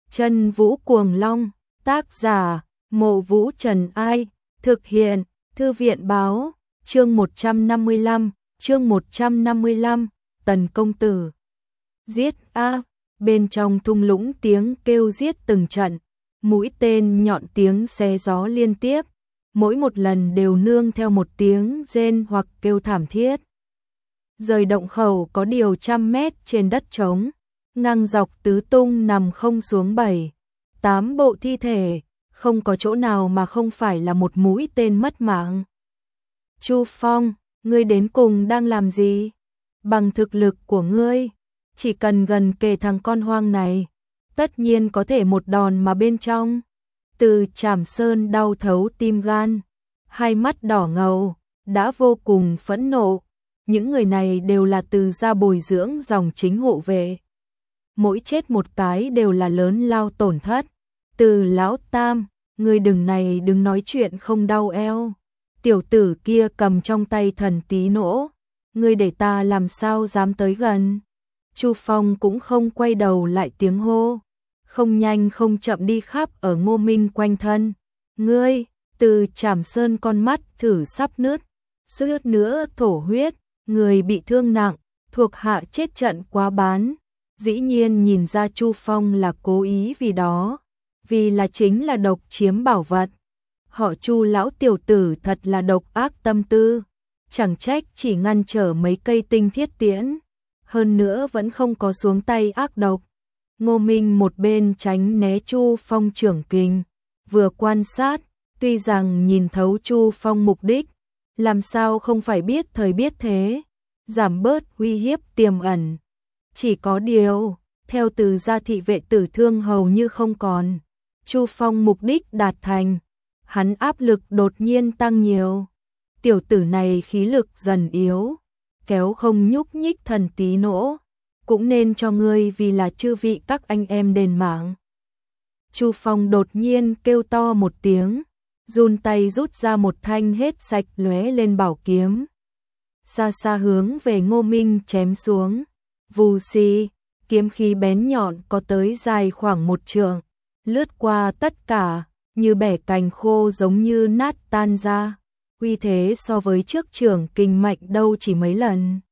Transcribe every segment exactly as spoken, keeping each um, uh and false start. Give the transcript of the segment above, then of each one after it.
Chân Vũ Cuồng Long, tác giả, Mộ Vũ Trần Ai, thực hiện, Thư viện báo, chương một trăm năm mươi lăm, chương một trăm năm mươi lăm, Tần Công Tử. Giết a, bên trong thung lũng tiếng kêu giết từng trận, mũi tên nhọn tiếng xé gió liên tiếp, mỗi một lần đều nương theo một tiếng rên hoặc kêu thảm thiết. Rời động khẩu có điều trăm mét trên đất trống, ngang dọc tứ tung nằm không xuống bảy, tám bộ thi thể, không có chỗ nào mà không phải là một mũi tên mất mạng. Chu Phong, ngươi đến cùng đang làm gì? Bằng thực lực của ngươi, chỉ cần gần kề thằng con hoang này, tất nhiên có thể một đòn mà bên trong. Từ Trảm Sơn đau thấu tim gan, hai mắt đỏ ngầu, đã vô cùng phẫn nộ. Những người này đều là từ gia bồi dưỡng dòng chính hộ vệ. Mỗi chết một cái đều là lớn lao tổn thất. Từ Lão Tam, ngươi đừng này đừng nói chuyện không đau eo. Tiểu tử kia cầm trong tay thần tí nỗ, ngươi để ta làm sao dám tới gần. Chu Phong cũng không quay đầu lại tiếng hô, không nhanh không chậm đi khắp ở Ngô Minh quanh thân. Ngươi, Từ Trảm Sơn con mắt thử sắp nứt, suýt nữa thổ huyết, người bị thương nặng, thuộc hạ chết trận quá bán. Dĩ nhiên nhìn ra Chu Phong là cố ý vì đó, vì là chính là độc chiếm bảo vật. Họ Chu lão tiểu tử thật là độc ác tâm tư, chẳng trách chỉ ngăn trở mấy cây tinh thiết tiễn, hơn nữa vẫn không có xuống tay ác độc. Ngô Minh một bên tránh né Chu Phong trưởng kình, vừa quan sát, tuy rằng nhìn thấu Chu Phong mục đích, làm sao không phải biết thời biết thế, giảm bớt uy hiếp tiềm ẩn. Chỉ có điều, theo Từ gia thị vệ tử thương hầu như không còn, Chu Phong mục đích đạt thành, hắn áp lực đột nhiên tăng nhiều. Tiểu tử này khí lực dần yếu, kéo không nhúc nhích thần tí nỗ, cũng nên cho ngươi vì là chư vị các anh em đền mạng. Chu Phong đột nhiên kêu to một tiếng, run tay rút ra một thanh hết sạch lóe lên bảo kiếm. Xa xa hướng về Ngô Minh chém xuống, vù xì, kiếm khí bén nhọn có tới dài khoảng một trượng, lướt qua tất cả, như bẻ cành khô giống như nát tan ra, uy thế so với trước trưởng kình mạnh đâu chỉ mấy lần.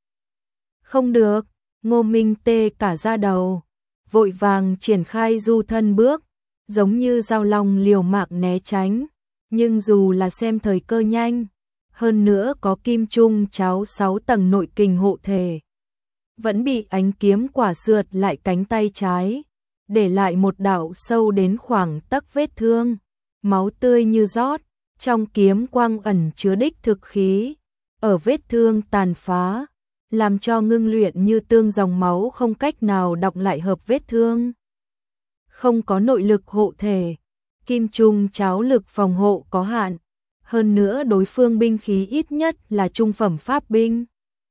Không được, Ngô Minh tê cả da đầu, vội vàng triển khai du thân bước, giống như dao long liều mạng né tránh, nhưng dù là xem thời cơ nhanh, hơn nữa có kim trung cháo sáu tầng nội kình hộ thể, vẫn bị ánh kiếm quả sượt lại cánh tay trái, để lại một đạo sâu đến khoảng tấc vết thương, máu tươi như rót, trong kiếm quang ẩn chứa đích thực khí, ở vết thương tàn phá, làm cho ngưng luyện như tương dòng máu không cách nào đọng lại hợp vết thương. Không có nội lực hộ thể, kim trung cháo lực phòng hộ có hạn, hơn nữa đối phương binh khí ít nhất là trung phẩm pháp binh.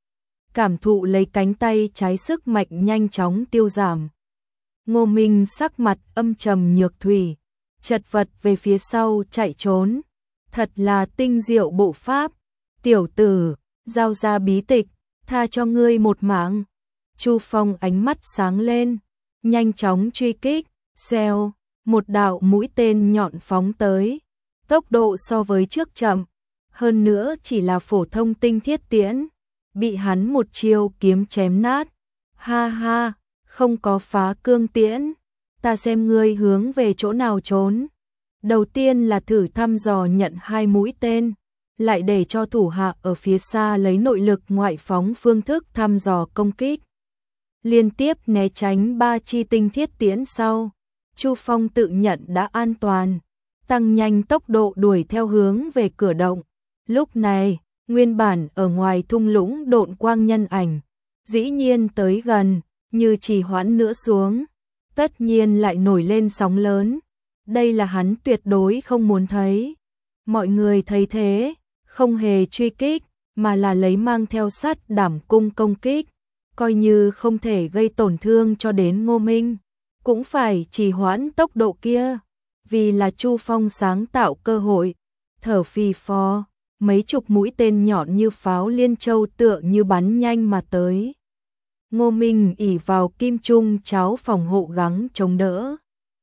Cảm thụ lấy cánh tay trái sức mạnh nhanh chóng tiêu giảm, Ngô Minh sắc mặt âm trầm nhược thủy, chật vật về phía sau chạy trốn. Thật là tinh diệu bộ pháp, tiểu tử, giao ra bí tịch, tha cho ngươi một mạng. Chu Phong ánh mắt sáng lên, nhanh chóng truy kích, xèo, một đạo mũi tên nhọn phóng tới, tốc độ so với trước chậm, hơn nữa chỉ là phổ thông tinh thiết tiễn, bị hắn một chiêu kiếm chém nát. Ha ha, không có phá cương tiễn, ta xem ngươi hướng về chỗ nào trốn. Đầu tiên là thử thăm dò nhận hai mũi tên, lại để cho thủ hạ ở phía xa lấy nội lực ngoại phóng phương thức thăm dò công kích. Liên tiếp né tránh ba chi tinh thiết tiễn sau, Chu Phong tự nhận đã an toàn, tăng nhanh tốc độ đuổi theo hướng về cửa động. Lúc này, nguyên bản ở ngoài thung lũng độn quang nhân ảnh, dĩ nhiên tới gần, như trì hoãn nữa xuống, tất nhiên lại nổi lên sóng lớn. Đây là hắn tuyệt đối không muốn thấy. Mọi người thấy thế, không hề truy kích, mà là lấy mang theo sắt đảm cung công kích, coi như không thể gây tổn thương cho đến Ngô Minh, cũng phải trì hoãn tốc độ kia, vì là Chu Phong sáng tạo cơ hội. Thở phì phò, mấy chục mũi tên nhọn như pháo liên châu tựa như bắn nhanh mà tới. Ngô Minh ỷ vào kim trung cháo phòng hộ gắng chống đỡ.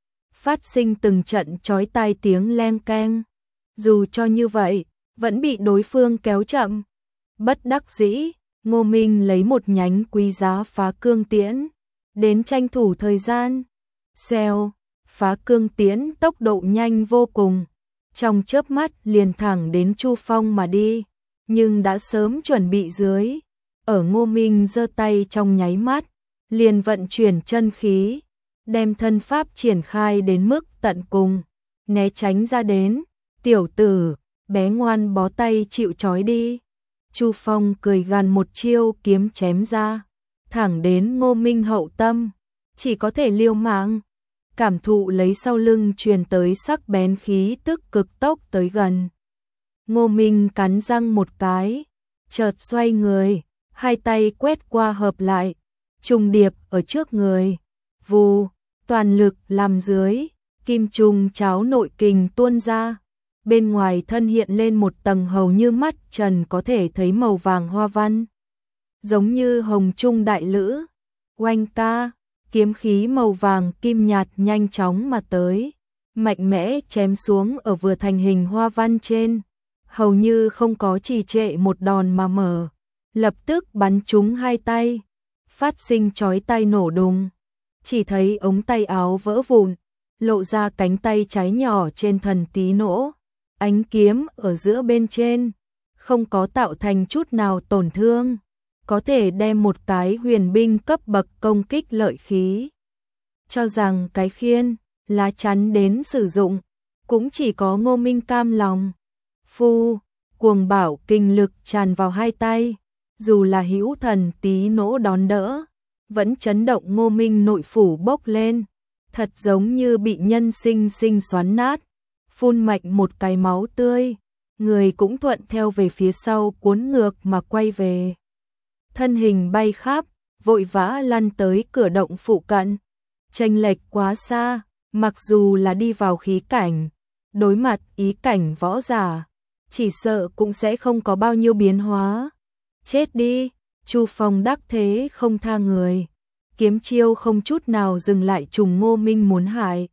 phát sinh từng trận chói tai tiếng leng keng. Dù cho như vậy, vẫn bị đối phương kéo chậm. Bất đắc dĩ, Ngô Minh lấy một nhánh quý giá phá cương tiễn, đến tranh thủ thời gian. Xèo, phá cương tiễn tốc độ nhanh vô cùng, trong chớp mắt liền thẳng đến Chu Phong mà đi, nhưng đã sớm chuẩn bị dưới. Ở Ngô Minh giơ tay trong nháy mắt, liền vận chuyển chân khí, đem thân pháp triển khai đến mức tận cùng, né tránh ra đến. Tiểu tử, bé ngoan bó tay chịu trói đi. Chu Phong cười gằn một chiêu kiếm chém ra, thẳng đến Ngô Minh hậu tâm, chỉ có thể liều mạng. Cảm thụ lấy sau lưng truyền tới sắc bén khí tức cực tốc tới gần. Ngô Minh cắn răng một cái, chợt xoay người, hai tay quét qua hợp lại, trùng điệp ở trước người. Vù, toàn lực làm dưới, kim trùng cháo nội kình tuôn ra. Bên ngoài thân hiện lên một tầng hầu như mắt trần có thể thấy màu vàng hoa văn, giống như hồng trung đại lữ. Oanh ca, kiếm khí màu vàng kim nhạt nhanh chóng mà tới, mạnh mẽ chém xuống ở vừa thành hình hoa văn trên, hầu như không có trì trệ một đòn mà mở, lập tức bắn trúng hai tay, phát sinh chói tai nổ đùng. Chỉ thấy ống tay áo vỡ vụn, lộ ra cánh tay trái nhỏ trên thần tí nỗ. Ánh kiếm ở giữa bên trên, không có tạo thành chút nào tổn thương, có thể đem một cái huyền binh cấp bậc công kích lợi khí. Cho rằng cái khiên, lá chắn đến sử dụng, cũng chỉ có Ngô Minh cam lòng. Phu, cuồng bạo kinh lực tràn vào hai tay, dù là hữu thần tí nỗ đón đỡ, vẫn chấn động Ngô Minh nội phủ bốc lên, thật giống như bị nhân sinh sinh xoắn nát. Phun mạnh một cái máu tươi, người cũng thuận theo về phía sau cuốn ngược mà quay về. Thân hình bay khắp, vội vã lăn tới cửa động phụ cận. Chênh lệch quá xa, mặc dù là đi vào khí cảnh, đối mặt ý cảnh võ giả, chỉ sợ cũng sẽ không có bao nhiêu biến hóa. Chết đi, Chu Phong đắc thế không tha người, kiếm chiêu không chút nào dừng lại trùng Ngô Minh muốn hại.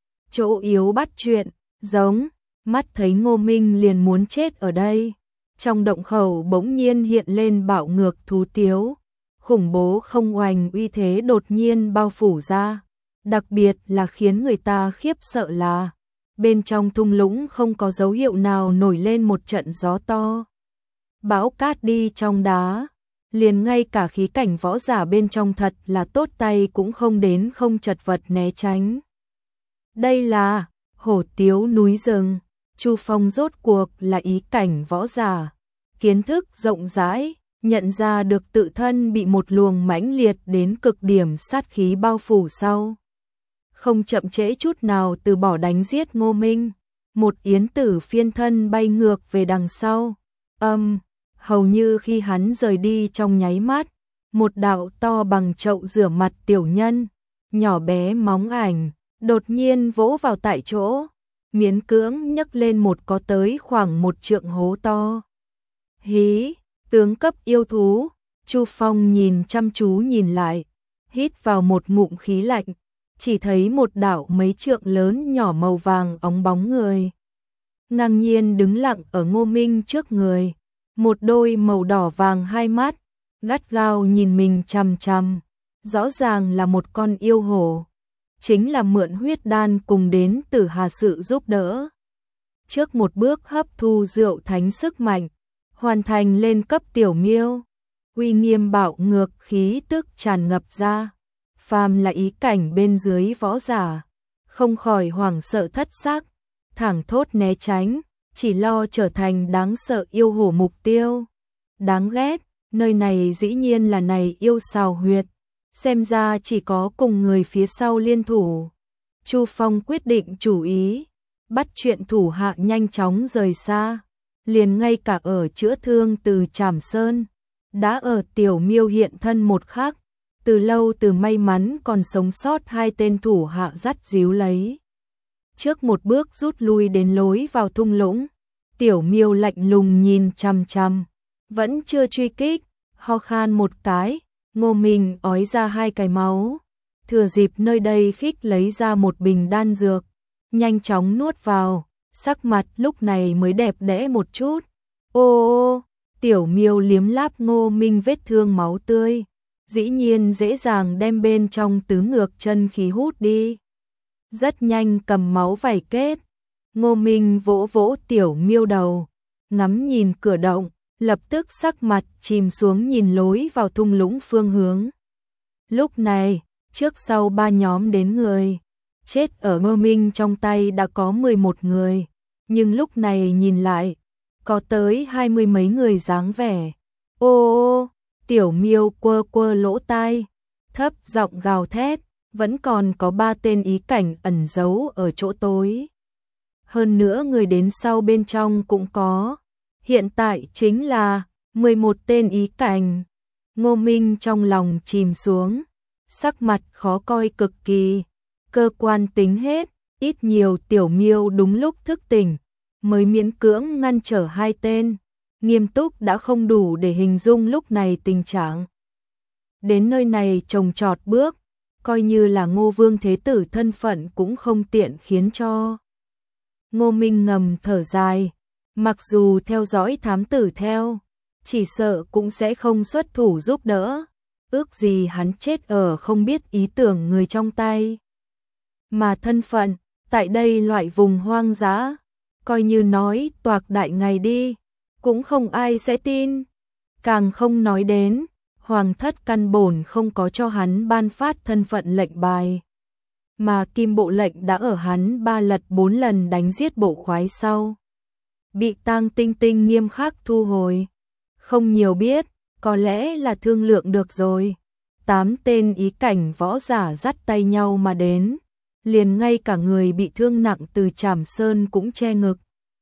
Chỗ yếu bắt chuyện. Giống, mắt thấy Ngô Minh liền muốn chết ở đây. Trong động khẩu bỗng nhiên hiện lên bạo ngược thú tiếu, khủng bố không oành uy thế đột nhiên bao phủ ra. Đặc biệt là khiến người ta khiếp sợ là, bên trong thung lũng không có dấu hiệu nào nổi lên một trận gió to. Bão cát đi trong đá, liền ngay cả khí cảnh võ giả bên trong thật là tốt tay cũng không đến không chật vật né tránh. Đây là hổ tiếu núi rừng. Chu Phong rốt cuộc là ý cảnh võ giả, kiến thức rộng rãi, nhận ra được tự thân bị một luồng mãnh liệt đến cực điểm sát khí bao phủ sau. Không chậm trễ chút nào từ bỏ đánh giết Ngô Minh, một yến tử phiên thân bay ngược về đằng sau. Âm, um, hầu như khi hắn rời đi trong nháy mắt, một đạo to bằng chậu rửa mặt tiểu nhân, nhỏ bé móng ảnh, đột nhiên vỗ vào tại chỗ, miễn cưỡng nhấc lên một có tới khoảng một trượng hố to. Hí, tướng cấp yêu thú. Chu Phong nhìn chăm chú nhìn lại, hít vào một ngụm khí lạnh, chỉ thấy một đạo mấy trượng lớn nhỏ màu vàng óng bóng người, ngang nhiên đứng lặng ở Ngô Minh trước người, một đôi màu đỏ vàng hai mắt, gắt gao nhìn mình chằm chằm, rõ ràng là một con yêu hổ. Chính là mượn huyết đan cùng đến Tử Hà sự giúp đỡ. Trước một bước hấp thu rượu thánh sức mạnh, hoàn thành lên cấp tiểu miêu, uy nghiêm bạo ngược khí tức tràn ngập ra. Phàm là ý cảnh bên dưới võ giả, không khỏi hoảng sợ thất sắc, thẳng thốt né tránh, chỉ lo trở thành đáng sợ yêu hổ mục tiêu. Đáng ghét, nơi này dĩ nhiên là này yêu xào huyệt. Xem ra chỉ có cùng người phía sau liên thủ. Chu Phong quyết định chủ ý, bắt chuyện thủ hạ nhanh chóng rời xa, liền ngay cả ở chữa thương từ Trảm Sơn, đã ở tiểu miêu hiện thân một khắc, từ lâu từ may mắn còn sống sót hai tên thủ hạ dắt díu lấy. Trước một bước rút lui đến lối vào thung lũng, tiểu miêu lạnh lùng nhìn chằm chằm, vẫn chưa truy kích, ho khan một cái. Ngô Minh ói ra hai cái máu, thừa dịp nơi đây khích lấy ra một bình đan dược, nhanh chóng nuốt vào, sắc mặt lúc này mới đẹp đẽ một chút. Ô ô, Tiểu Miêu liếm láp Ngô Minh vết thương máu tươi, dĩ nhiên dễ dàng đem bên trong tứ ngược chân khí hút đi. Rất nhanh cầm máu vảy kết, Ngô Minh vỗ vỗ Tiểu Miêu đầu, ngắm nhìn cửa động, lập tức sắc mặt chìm xuống nhìn lối vào thung lũng phương hướng. Lúc này, trước sau ba nhóm đến người, chết ở Ngô Minh trong tay đã có mười một người, nhưng lúc này nhìn lại, có tới hai mươi mấy người dáng vẻ. Ô ô, Tiểu Miêu quơ quơ lỗ tai, thấp giọng gào thét, vẫn còn có ba tên ý cảnh ẩn giấu ở chỗ tối. Hơn nữa người đến sau bên trong cũng có, hiện tại chính là mười một tên ý cảnh. Ngô Minh trong lòng chìm xuống, sắc mặt khó coi cực kỳ, cơ quan tính hết, ít nhiều Tiểu Miêu đúng lúc thức tỉnh, mới miễn cưỡng ngăn trở hai tên, nghiêm túc đã không đủ để hình dung lúc này tình trạng. Đến nơi này trồng trọt bước, coi như là Ngô Vương Thế Tử thân phận cũng không tiện khiến cho. Ngô Minh ngầm thở dài, mặc dù theo dõi thám tử theo, chỉ sợ cũng sẽ không xuất thủ giúp đỡ, ước gì hắn chết ở không biết ý tưởng người trong tay. Mà thân phận, tại đây loại vùng hoang dã, coi như nói toạc đại ngày đi, cũng không ai sẽ tin. Càng không nói đến, Hoàng thất căn bổn không có cho hắn ban phát thân phận lệnh bài. Mà kim bộ lệnh đã ở hắn ba lật bốn lần đánh giết bộ khoái sau, bị Tang Tinh Tinh nghiêm khắc thu hồi. Không nhiều biết, có lẽ là thương lượng được rồi. Tám tên ý cảnh võ giả dắt tay nhau mà đến, liền ngay cả người bị thương nặng từ Trảm Sơn cũng che ngực,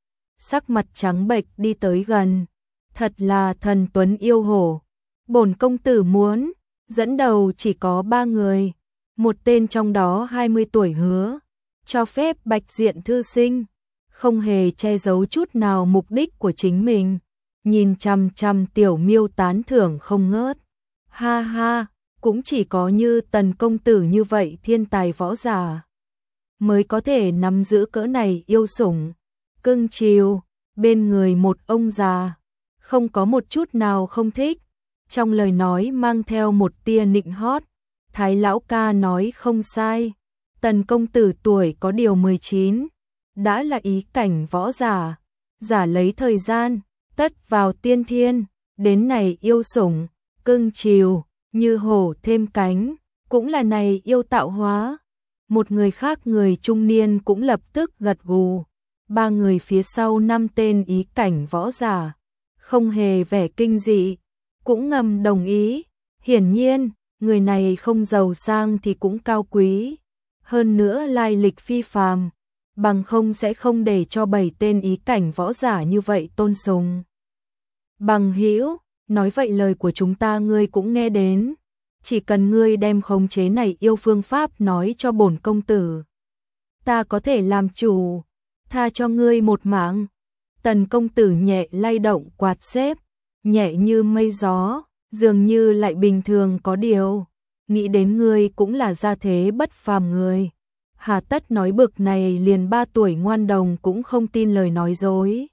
sắc mặt trắng bệch đi tới gần. Thật là thần tuấn yêu hổ. Bổn công tử muốn dẫn đầu chỉ có ba người, một tên trong đó hai mươi tuổi hứa, cho phép Bạch Diện thư sinh, không hề che giấu chút nào mục đích của chính mình, nhìn chằm chằm Tiểu Miêu tán thưởng không ngớt. Ha ha, cũng chỉ có như Tần công tử như vậy thiên tài võ giả mới có thể nắm giữ cỡ này yêu sủng, cưng chiều, bên người một ông già, không có một chút nào không thích, trong lời nói mang theo một tia nịnh hót. Thái lão ca nói không sai, Tần công tử tuổi có điều mười chín, đã là ý cảnh võ giả, giả lấy thời gian, tất vào tiên thiên, đến này yêu sủng, cưng chiều, như hổ thêm cánh, cũng là này yêu tạo hóa. Một người khác người trung niên cũng lập tức gật gù, ba người phía sau năm tên ý cảnh võ giả, không hề vẻ kinh dị, cũng ngầm đồng ý. Hiển nhiên, người này không giàu sang thì cũng cao quý, hơn nữa lai lịch phi phàm, bằng không sẽ không để cho bảy tên ý cảnh võ giả như vậy tôn sùng. Bằng hữu, nói vậy lời của chúng ta ngươi cũng nghe đến, chỉ cần ngươi đem khống chế này yêu phương pháp nói cho bổn công tử, ta có thể làm chủ, tha cho ngươi một mạng. Tần công tử nhẹ lay động quạt xếp, nhẹ như mây gió, dường như lại bình thường có điều, nghĩ đến ngươi cũng là gia thế bất phàm người, hà tất nói bực này liền ba tuổi ngoan đồng cũng không tin lời nói dối.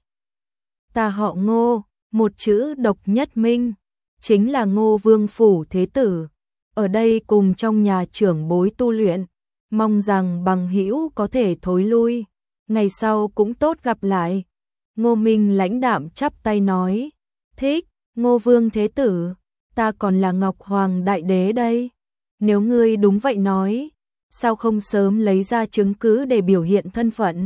Ta họ Ngô, một chữ độc nhất minh, chính là Ngô Vương phủ thế tử, ở đây cùng trong nhà trưởng bối tu luyện, mong rằng bằng hữu có thể thối lui, ngày sau cũng tốt gặp lại. Ngô Minh lãnh đạm chắp tay nói, thích, Ngô Vương thế tử, ta còn là Ngọc Hoàng đại đế đây, nếu ngươi đúng vậy nói, sao không sớm lấy ra chứng cứ để biểu hiện thân phận.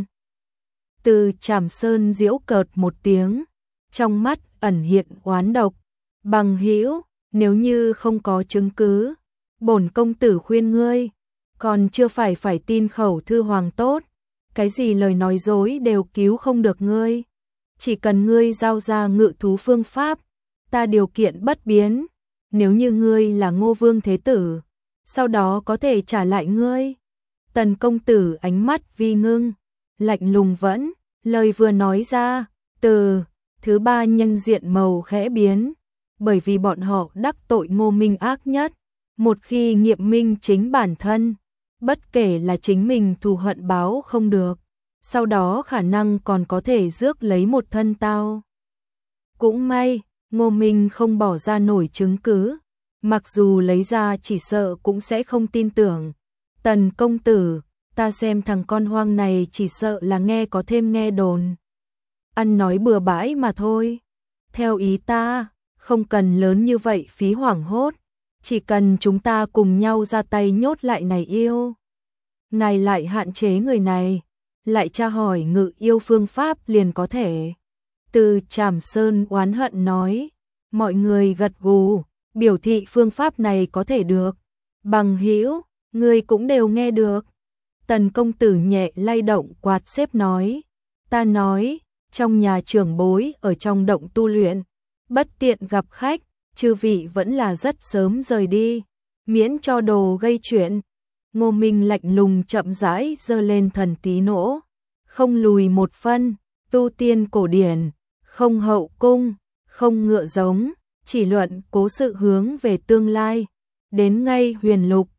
Từ Trảm Sơn giễu cợt một tiếng, trong mắt ẩn hiện oán độc, bằng hữu, nếu như không có chứng cứ, bổn công tử khuyên ngươi, còn chưa phải phải tin khẩu thư hoàng tốt, cái gì lời nói dối đều cứu không được ngươi, chỉ cần ngươi giao ra ngự thú phương pháp, ta điều kiện bất biến, nếu như ngươi là Ngô Vương thế tử, sau đó có thể trả lại ngươi. Tần công tử ánh mắt vi ngưng, lạnh lùng vẫn, lời vừa nói ra, từ thứ ba nhân diện màu khẽ biến, bởi vì bọn họ đắc tội Ngô Minh ác nhất, Một khi nghiệm minh chính bản thân, bất kể là chính mình thù hận báo không được, sau đó khả năng còn có thể rước lấy một thân tao. Cũng may, Ngô Minh không bỏ ra nổi chứng cứ, mặc dù lấy ra chỉ sợ cũng sẽ không tin tưởng. Tần công tử, ta xem thằng con hoang này chỉ sợ là nghe có thêm nghe đồn. Ăn nói bừa bãi mà thôi. Theo ý ta, không cần lớn như vậy phí hoảng hốt, chỉ cần chúng ta cùng nhau ra tay nhốt lại này yêu. Ngài lại hạn chế người này, lại tra hỏi ngự yêu phương pháp liền có thể. Từ Trảm Sơn oán hận nói, mọi người gật gù, biểu thị phương pháp này có thể được. Bằng hữu, người cũng đều nghe được. Tần công tử nhẹ lay động quạt xếp nói, ta nói, trong nhà trưởng bối ở trong động tu luyện, bất tiện gặp khách, chư vị vẫn là rất sớm rời đi, miễn cho đồ gây chuyện. Ngô Minh lạnh lùng chậm rãi giơ lên thần tí nỗ, không lùi một phân, tu tiên cổ điển, không hậu cung, không ngựa giống, chỉ luận cố sự hướng về tương lai, đến ngay huyền lục,